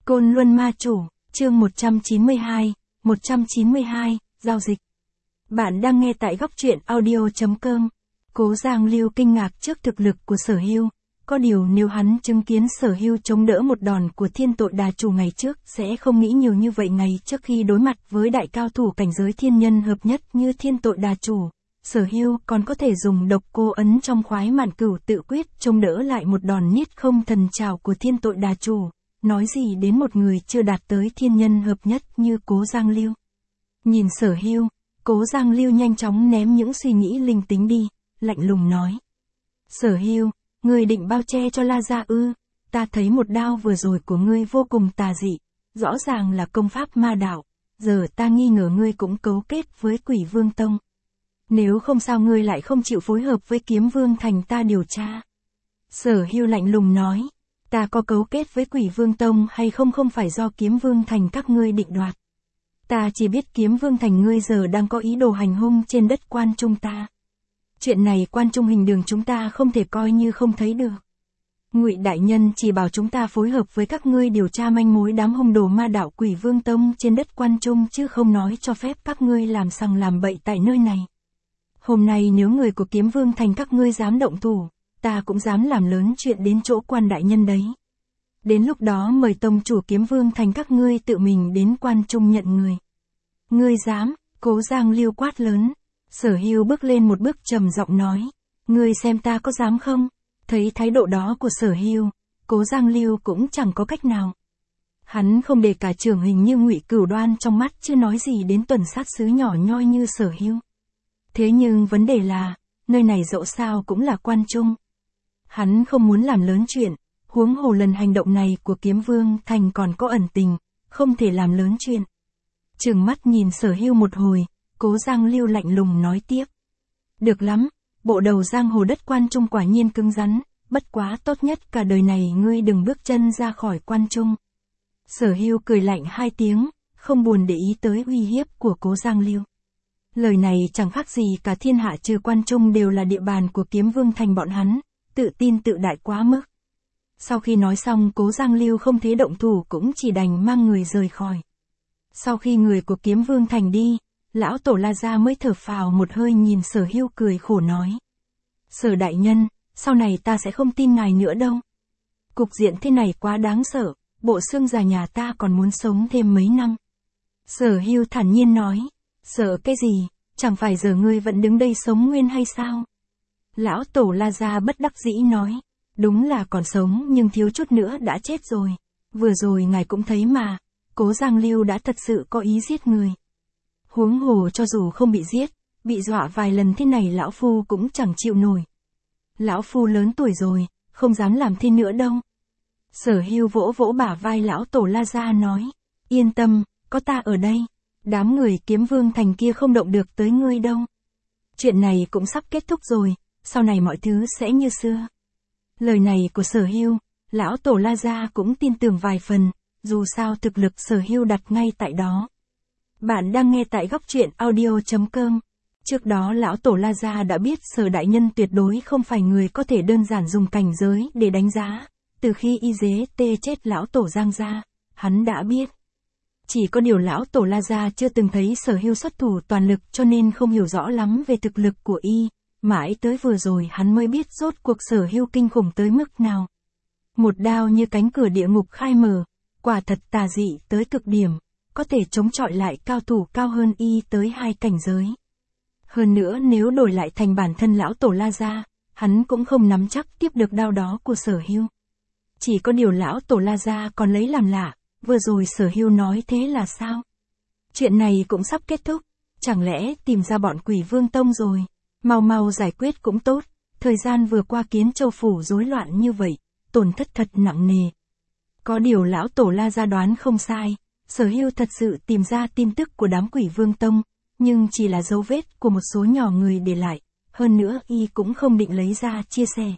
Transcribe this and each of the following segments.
Côn Luân Ma Chủ, chương 192, giao dịch. Bạn đang nghe tại góc truyện audio.com. Cố Giang Lưu kinh ngạc trước thực lực của Sở Hưu, có điều nếu hắn chứng kiến Sở Hưu chống đỡ một đòn của Thiên Tội Đà Chủ ngày trước sẽ không nghĩ nhiều như vậy. Ngày trước khi đối mặt với đại cao thủ cảnh giới thiên nhân hợp nhất như Thiên Tội Đà Chủ, Sở Hưu còn có thể dùng độc cô ấn trong Khoái Mạn Cửu Tự Quyết chống đỡ lại một đòn niết không thần trảo của Thiên Tội Đà Chủ, nói gì đến một người chưa đạt tới thiên nhân hợp nhất như Cố Giang Lưu. Nhìn Sở Hưu, Cố Giang Lưu nhanh chóng ném những suy nghĩ linh tính đi, lạnh lùng nói: Sở Hưu, ngươi định bao che cho La Gia ư? Ta thấy một đao vừa rồi của ngươi vô cùng tà dị, rõ ràng là công pháp ma đạo, giờ ta nghi ngờ ngươi cũng cấu kết với Quỷ Vương Tông. Nếu không sao ngươi lại không chịu phối hợp với Kiếm Vương Thành ta điều tra? Sở Hưu lạnh lùng nói: Ta có cấu kết với Quỷ Vương Tông hay không không phải do Kiếm Vương Thành các ngươi định đoạt. Ta chỉ biết Kiếm Vương Thành ngươi giờ đang có ý đồ hành hung trên đất Quan Trung ta. Chuyện này Quan Trung Hình Đường chúng ta không thể coi như không thấy được. Ngụy đại nhân chỉ bảo chúng ta phối hợp với các ngươi điều tra manh mối đám hung đồ ma đạo Quỷ Vương Tông trên đất Quan Trung, chứ không nói cho phép các ngươi làm sằng làm bậy tại nơi này. Hôm nay nếu người của Kiếm Vương Thành các ngươi dám động thủ, ta cũng dám làm lớn chuyện đến chỗ Quan đại nhân đấy. Đến lúc đó mời tông chủ Kiếm Vương Thành các ngươi tự mình đến Quan Trung nhận người. Ngươi dám? Cố Giang Lưu quát lớn. Sở Hưu bước lên một bước trầm giọng nói: Ngươi xem ta có dám không? Thấy thái độ đó của Sở Hưu, Cố Giang Lưu cũng chẳng có cách nào. Hắn không để cả trưởng hình như Ngụy Cửu Đoan trong mắt, chứ nói gì đến tuần sát sứ nhỏ nhoi như Sở Hưu. Thế nhưng vấn đề là, nơi này dẫu sao cũng là Quan Trung. Hắn không muốn làm lớn chuyện, huống hồ lần hành động này của Kiếm Vương Thành còn có ẩn tình, không thể làm lớn chuyện. Trừng mắt nhìn Sở Hưu một hồi, Cố Giang Lưu lạnh lùng nói tiếp: Được lắm, bộ đầu giang hồ đất Quan Trung quả nhiên cứng rắn, bất quá tốt nhất cả đời này ngươi đừng bước chân ra khỏi Quan Trung. Sở Hưu cười lạnh hai tiếng, không buồn để ý tới uy hiếp của Cố Giang Lưu. Lời này chẳng khác gì cả thiên hạ trừ Quan Trung đều là địa bàn của Kiếm Vương Thành bọn hắn, tự tin tự đại quá mức. Sau khi nói xong, Cố Giang Lưu không thế động thủ cũng chỉ đành mang người rời khỏi. Sau khi người của Kiếm Vương Thành đi, lão tổ La Gia mới thở phào một hơi, nhìn Sở Hưu cười khổ nói: Sở đại nhân, sau này ta sẽ không tin ngài nữa đâu. Cục diện thế này quá đáng sợ, bộ xương già nhà ta còn muốn sống thêm mấy năm. Sở Hưu thản nhiên nói: Sợ cái gì, chẳng phải giờ ngươi vẫn đứng đây sống nguyên hay sao? Lão tổ La Gia bất đắc dĩ nói: Đúng là còn sống nhưng thiếu chút nữa đã chết rồi. Vừa rồi ngài cũng thấy mà, Cố Giang Lưu đã thật sự có ý giết người. Huống hồ cho dù không bị giết, bị dọa vài lần thế này lão phu cũng chẳng chịu nổi. Lão phu lớn tuổi rồi, không dám làm thế nữa đâu. Sở Hưu vỗ vỗ bả vai lão tổ La Gia nói: Yên tâm, có ta ở đây, đám người Kiếm Vương Thành kia không động được tới ngươi đâu. Chuyện này cũng sắp kết thúc rồi, sau này mọi thứ sẽ như xưa. Lời này của Sở Hưu, lão tổ La Gia cũng tin tưởng vài phần, dù sao thực lực Sở Hưu đặt ngay tại đó. Bạn đang nghe tại góc truyện audio.com. Trước đó lão tổ La Gia đã biết Sở đại nhân tuyệt đối không phải người có thể đơn giản dùng cảnh giới để đánh giá. Từ khi y dế tê chết lão tổ Giang gia, hắn đã biết. Chỉ có điều lão tổ La Gia chưa từng thấy Sở Hưu xuất thủ toàn lực, cho nên không hiểu rõ lắm về thực lực của y. Mãi tới vừa rồi hắn mới biết rốt cuộc Sở Hưu kinh khủng tới mức nào. Một đao như cánh cửa địa ngục khai mở, quả thật tà dị tới cực điểm, có thể chống chọi lại cao thủ cao hơn y tới 2 cảnh giới. Hơn nữa nếu đổi lại thành bản thân lão tổ La Gia, hắn cũng không nắm chắc tiếp được đao đó của Sở Hưu. Chỉ có điều lão tổ La Gia còn lấy làm lạ, vừa rồi Sở Hưu nói thế là sao? Chuyện này cũng sắp kết thúc, chẳng lẽ tìm ra bọn Quỷ Vương Tông rồi? Mau mau giải quyết cũng tốt, thời gian vừa qua Kiến Châu phủ rối loạn như vậy, tổn thất thật nặng nề. Có điều lão tổ La Gia đoán không sai, Sở Hưu thật sự tìm ra tin tức của đám Quỷ Vương Tông, nhưng chỉ là dấu vết của một số nhỏ người để lại, hơn nữa y cũng không định lấy ra chia sẻ.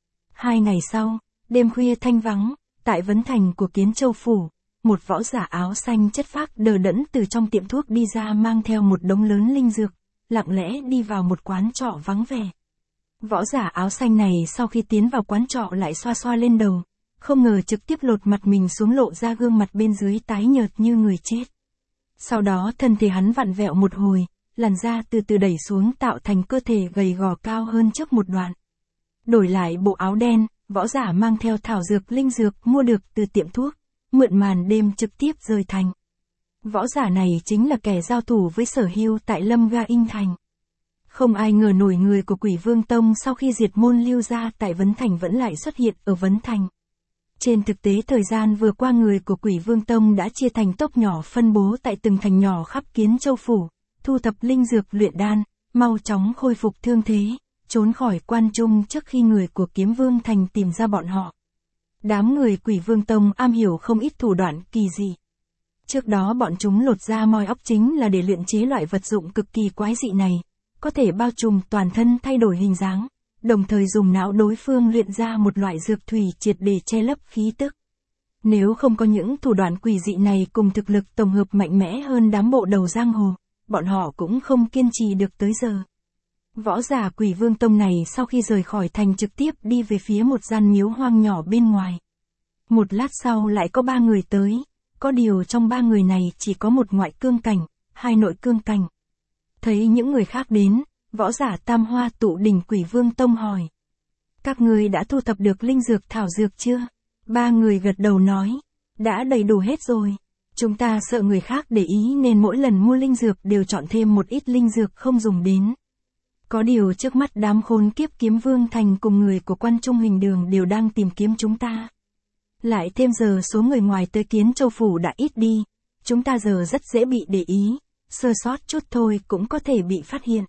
2 ngày sau, đêm khuya thanh vắng, tại vấn thành của Kiến Châu phủ, một võ giả áo xanh chất phác đờ đẫn từ trong tiệm thuốc đi ra, mang theo một đống lớn linh dược, lặng lẽ đi vào một quán trọ vắng vẻ. Võ giả áo xanh này sau khi tiến vào quán trọ lại xoa xoa lên đầu, không ngờ trực tiếp lột mặt mình xuống lộ ra gương mặt bên dưới tái nhợt như người chết. Sau đó thân thể hắn vặn vẹo một hồi, làn da từ từ đẩy xuống tạo thành cơ thể gầy gò cao hơn trước một đoạn. Đổi lại bộ áo đen, võ giả mang theo thảo dược linh dược mua được từ tiệm thuốc, mượn màn đêm trực tiếp rời thành. Võ giả này chính là kẻ giao thủ với Sở Hưu tại Lâm Ga Inh Thành. Không ai ngờ nổi người của Quỷ Vương Tông sau khi diệt môn lưu ra tại Vấn Thành vẫn lại xuất hiện ở Vấn Thành. Trên thực tế thời gian vừa qua người của Quỷ Vương Tông đã chia thành tốp nhỏ phân bố tại từng thành nhỏ khắp Kiến Châu Phủ, thu thập linh dược luyện đan, mau chóng khôi phục thương thế, trốn khỏi quan trung trước khi người của Kiếm Vương Thành tìm ra bọn họ. Đám người Quỷ Vương Tông am hiểu không ít thủ đoạn kỳ dị. Trước đó bọn chúng lột ra moi óc chính là để luyện chế loại vật dụng cực kỳ quái dị này, có thể bao trùm toàn thân thay đổi hình dáng, đồng thời dùng não đối phương luyện ra một loại dược thủy triệt để che lấp khí tức. Nếu không có những thủ đoạn quỷ dị này cùng thực lực tổng hợp mạnh mẽ hơn đám bộ đầu giang hồ, bọn họ cũng không kiên trì được tới giờ. Võ giả Quỷ Vương Tông này sau khi rời khỏi thành trực tiếp đi về phía một gian miếu hoang nhỏ bên ngoài. Một lát sau lại có 3 người tới, có điều trong 3 người này chỉ có một ngoại cương cảnh, 2 nội cương cảnh. Thấy những người khác đến, võ giả Tam Hoa Tụ Đỉnh Quỷ Vương Tông hỏi. Các người đã thu thập được linh dược thảo dược chưa? 3 người gật đầu nói, đã đầy đủ hết rồi. Chúng ta sợ người khác để ý nên mỗi lần mua linh dược đều chọn thêm một ít linh dược không dùng đến. Có điều trước mắt đám khốn kiếp Kiếm Vương Thành cùng người của Quan Trung Hình Đường đều đang tìm kiếm chúng ta. Lại thêm giờ số người ngoài tới Kiến Châu Phủ đã ít đi, chúng ta giờ rất dễ bị để ý, sơ sót chút thôi cũng có thể bị phát hiện.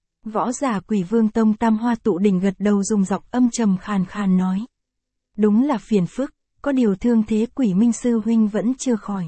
Võ giả Quỷ Vương Tông Tam Hoa Tụ Đỉnh gật đầu dùng giọng âm trầm khàn khàn nói. Đúng là phiền phức, có điều thương thế Quỷ Minh Sư Huynh vẫn chưa khỏi.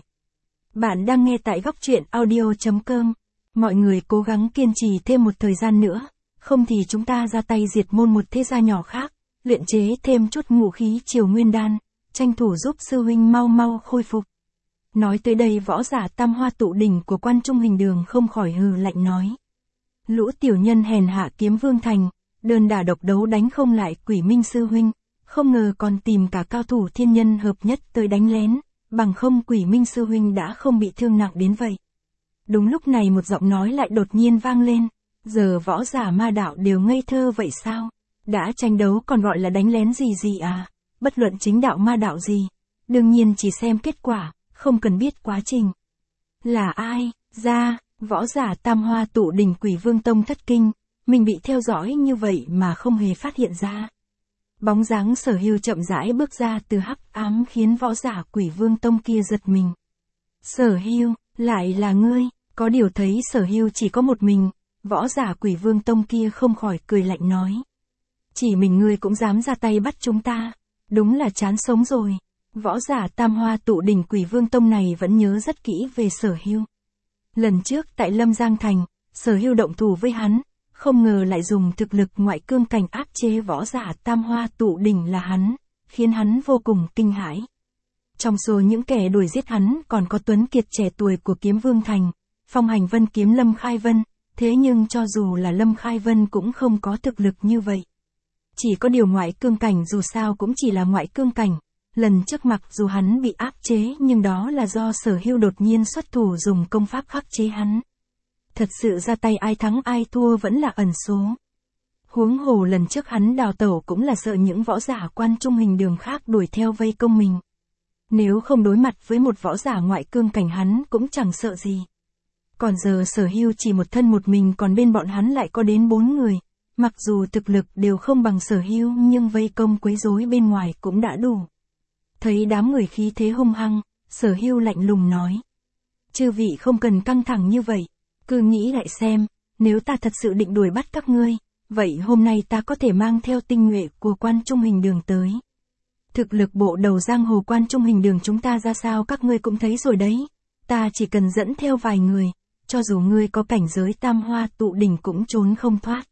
Bạn đang nghe tại góc truyện audio.com. Mọi người cố gắng kiên trì thêm một thời gian nữa, không thì chúng ta ra tay diệt môn một thế gia nhỏ khác, luyện chế thêm chút ngũ khí Triều Nguyên Đan, tranh thủ giúp Sư Huynh mau mau khôi phục. Nói tới đây võ giả Tam Hoa Tụ Đỉnh của Quan Trung Hình Đường không khỏi hừ lạnh nói. Lũ tiểu nhân hèn hạ Kiếm Vương Thành, đơn đả độc đấu đánh không lại Quỷ Minh Sư Huynh, không ngờ còn tìm cả cao thủ thiên nhân hợp nhất tới đánh lén, bằng không Quỷ Minh Sư Huynh đã không bị thương nặng đến vậy. Đúng lúc này một giọng nói lại đột nhiên vang lên, giờ võ giả ma đạo đều ngây thơ vậy sao? Đã tranh đấu còn gọi là đánh lén gì gì à? Bất luận chính đạo ma đạo gì, đương nhiên chỉ xem kết quả, không cần biết quá trình. Là ai? Ra, võ giả Tam Hoa Tụ Đỉnh Quỷ Vương Tông thất kinh, mình bị theo dõi như vậy mà không hề phát hiện ra. Bóng dáng Sở Hưu chậm rãi bước ra từ hắc ám khiến võ giả Quỷ Vương Tông kia giật mình. Sở Hưu, lại là ngươi, có điều thấy Sở Hưu chỉ có một mình, võ giả Quỷ Vương Tông kia không khỏi cười lạnh nói. Chỉ mình ngươi cũng dám ra tay bắt chúng ta, đúng là chán sống rồi. Võ giả Tam Hoa Tụ Đỉnh Quỷ Vương Tông này vẫn nhớ rất kỹ về Sở Hưu. Lần trước tại Lâm Giang Thành, Sở Hưu động thủ với hắn, không ngờ lại dùng thực lực ngoại cương cảnh áp chế võ giả Tam Hoa Tụ Đỉnh là hắn, khiến hắn vô cùng kinh hãi. Trong số những kẻ đuổi giết hắn còn có Tuấn Kiệt trẻ tuổi của Kiếm Vương Thành, Phong Hành Vân kiếm Lâm Khai Vân, thế nhưng cho dù là Lâm Khai Vân cũng không có thực lực như vậy. Chỉ có điều ngoại cương cảnh dù sao cũng chỉ là ngoại cương cảnh, lần trước mặc dù hắn bị áp chế nhưng đó là do Sở Hưu đột nhiên xuất thủ dùng công pháp khắc chế hắn. Thật sự ra tay ai thắng ai thua vẫn là ẩn số. Huống hồ lần trước hắn đào tẩu cũng là sợ những võ giả Quan Trung Hình Đường khác đuổi theo vây công mình. Nếu không đối mặt với một võ giả ngoại cương cảnh hắn cũng chẳng sợ gì. Còn giờ Sở Hưu chỉ một thân một mình còn bên bọn hắn lại có đến 4 người. Mặc dù thực lực đều không bằng Sở Hưu nhưng vây công quấy rối bên ngoài cũng đã đủ. Thấy đám người khí thế hung hăng, Sở Hưu lạnh lùng nói. Chư vị không cần căng thẳng như vậy, cứ nghĩ lại xem, nếu ta thật sự định đuổi bắt các ngươi, vậy hôm nay ta có thể mang theo tinh nhuệ của Quan Trung Hình Đường tới. Thực lực bộ đầu giang hồ Quan Trung Hình Đường chúng ta ra sao các ngươi cũng thấy rồi đấy, ta chỉ cần dẫn theo vài người, cho dù ngươi có cảnh giới Tam Hoa Tụ Đỉnh cũng trốn không thoát.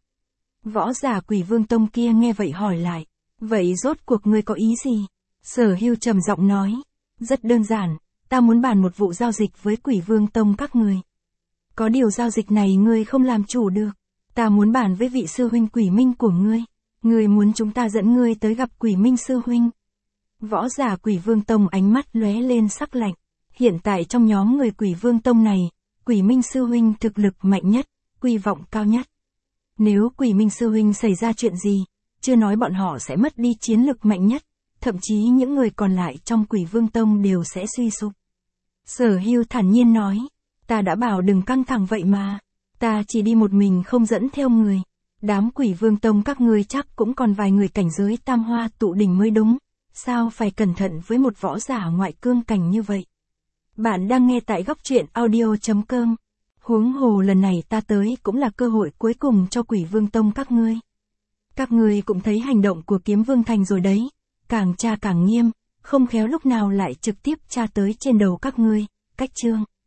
Võ giả Quỷ Vương Tông kia nghe vậy hỏi lại, vậy rốt cuộc ngươi có ý gì? Sở Hưu trầm giọng nói, rất đơn giản, ta muốn bàn một vụ giao dịch với Quỷ Vương Tông các người. Có điều giao dịch này ngươi không làm chủ được, ta muốn bàn với vị sư huynh Quỷ Minh của ngươi, ngươi muốn chúng ta dẫn ngươi tới gặp Quỷ Minh sư huynh. Võ giả Quỷ Vương Tông ánh mắt lóe lên sắc lạnh. Hiện tại trong nhóm người Quỷ Vương Tông này, Quỷ Minh Sư Huynh thực lực mạnh nhất, quy vọng cao nhất. Nếu Quỷ Minh Sư Huynh xảy ra chuyện gì, chưa nói bọn họ sẽ mất đi chiến lực mạnh nhất, thậm chí những người còn lại trong Quỷ Vương Tông đều sẽ suy sụp. Sở Hưu thản nhiên nói, ta đã bảo đừng căng thẳng vậy mà, ta chỉ đi một mình không dẫn theo người. Đám Quỷ Vương Tông các ngươi chắc cũng còn vài người cảnh giới tam hoa tụ đỉnh mới đúng, sao phải cẩn thận với một võ giả ngoại cương cảnh như vậy. Bạn đang nghe tại góc truyện audio.com. Huống hồ lần này ta tới cũng là cơ hội cuối cùng cho Quỷ Vương Tông các ngươi. Các ngươi cũng thấy hành động của Kiếm Vương Thành rồi đấy, càng tra càng nghiêm, không khéo lúc nào lại trực tiếp tra tới trên đầu các ngươi, cách chương.